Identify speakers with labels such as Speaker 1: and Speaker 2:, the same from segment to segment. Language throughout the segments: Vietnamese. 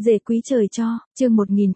Speaker 1: Dề quý trời cho, chương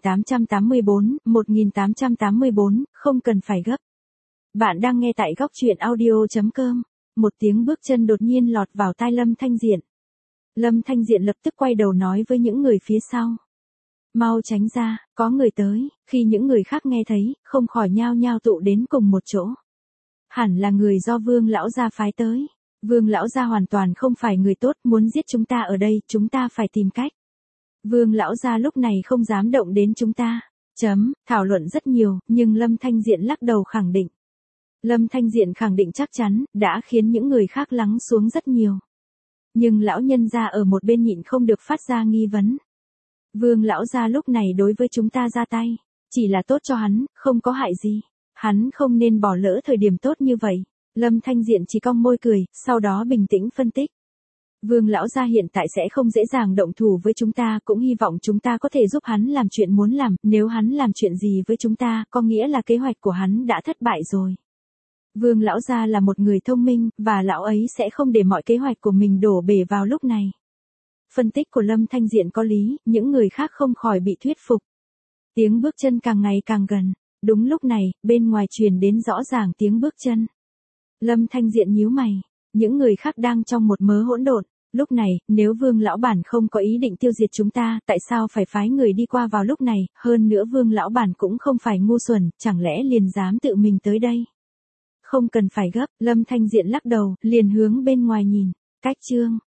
Speaker 1: 1884, không cần phải gấp. Bạn đang nghe tại góc truyện audio.com. Một tiếng bước chân đột nhiên lọt vào tai Lâm Thanh Diện. Lâm Thanh Diện lập tức quay đầu nói với những người phía sau. Mau tránh ra, có người tới. Khi những người khác nghe thấy, không khỏi nhao nhao tụ đến cùng một chỗ. Hẳn là người do Vương lão gia phái tới. Vương lão gia hoàn toàn không phải người tốt, muốn giết chúng ta ở đây, chúng ta phải tìm cách. Vương lão gia lúc này không dám động đến chúng ta. Thảo luận rất nhiều, nhưng Lâm Thanh Diện lắc đầu khẳng định. Lâm Thanh Diện khẳng định chắc chắn, đã khiến những người khác lắng xuống rất nhiều. Nhưng lão nhân gia ở một bên nhịn không được phát ra nghi vấn. Vương lão gia lúc này đối với chúng ta ra tay, chỉ là tốt cho hắn, không có hại gì. Hắn không nên bỏ lỡ thời điểm tốt như vậy. Lâm Thanh Diện chỉ cong môi cười, sau đó bình tĩnh phân tích. Vương lão gia hiện tại sẽ không dễ dàng động thủ với chúng ta, cũng hy vọng chúng ta có thể giúp hắn làm chuyện muốn làm, nếu hắn làm chuyện gì với chúng ta, có nghĩa là kế hoạch của hắn đã thất bại rồi. Vương lão gia là một người thông minh, và lão ấy sẽ không để mọi kế hoạch của mình đổ bể vào lúc này. Phân tích của Lâm Thanh Diện có lý, những người khác không khỏi bị thuyết phục. Tiếng bước chân càng ngày càng gần. Đúng lúc này, bên ngoài truyền đến rõ ràng tiếng bước chân. Lâm Thanh Diện nhíu mày, những người khác đang trong một mớ hỗn độn. Lúc này, nếu Vương lão bản không có ý định tiêu diệt chúng ta, tại sao phải phái người đi qua vào lúc này, hơn nữa Vương lão bản cũng không phải ngu xuẩn, chẳng lẽ liền dám tự mình tới đây. Không cần phải gấp, Lâm Thanh Diện lắc đầu, liền hướng bên ngoài nhìn. Cách chương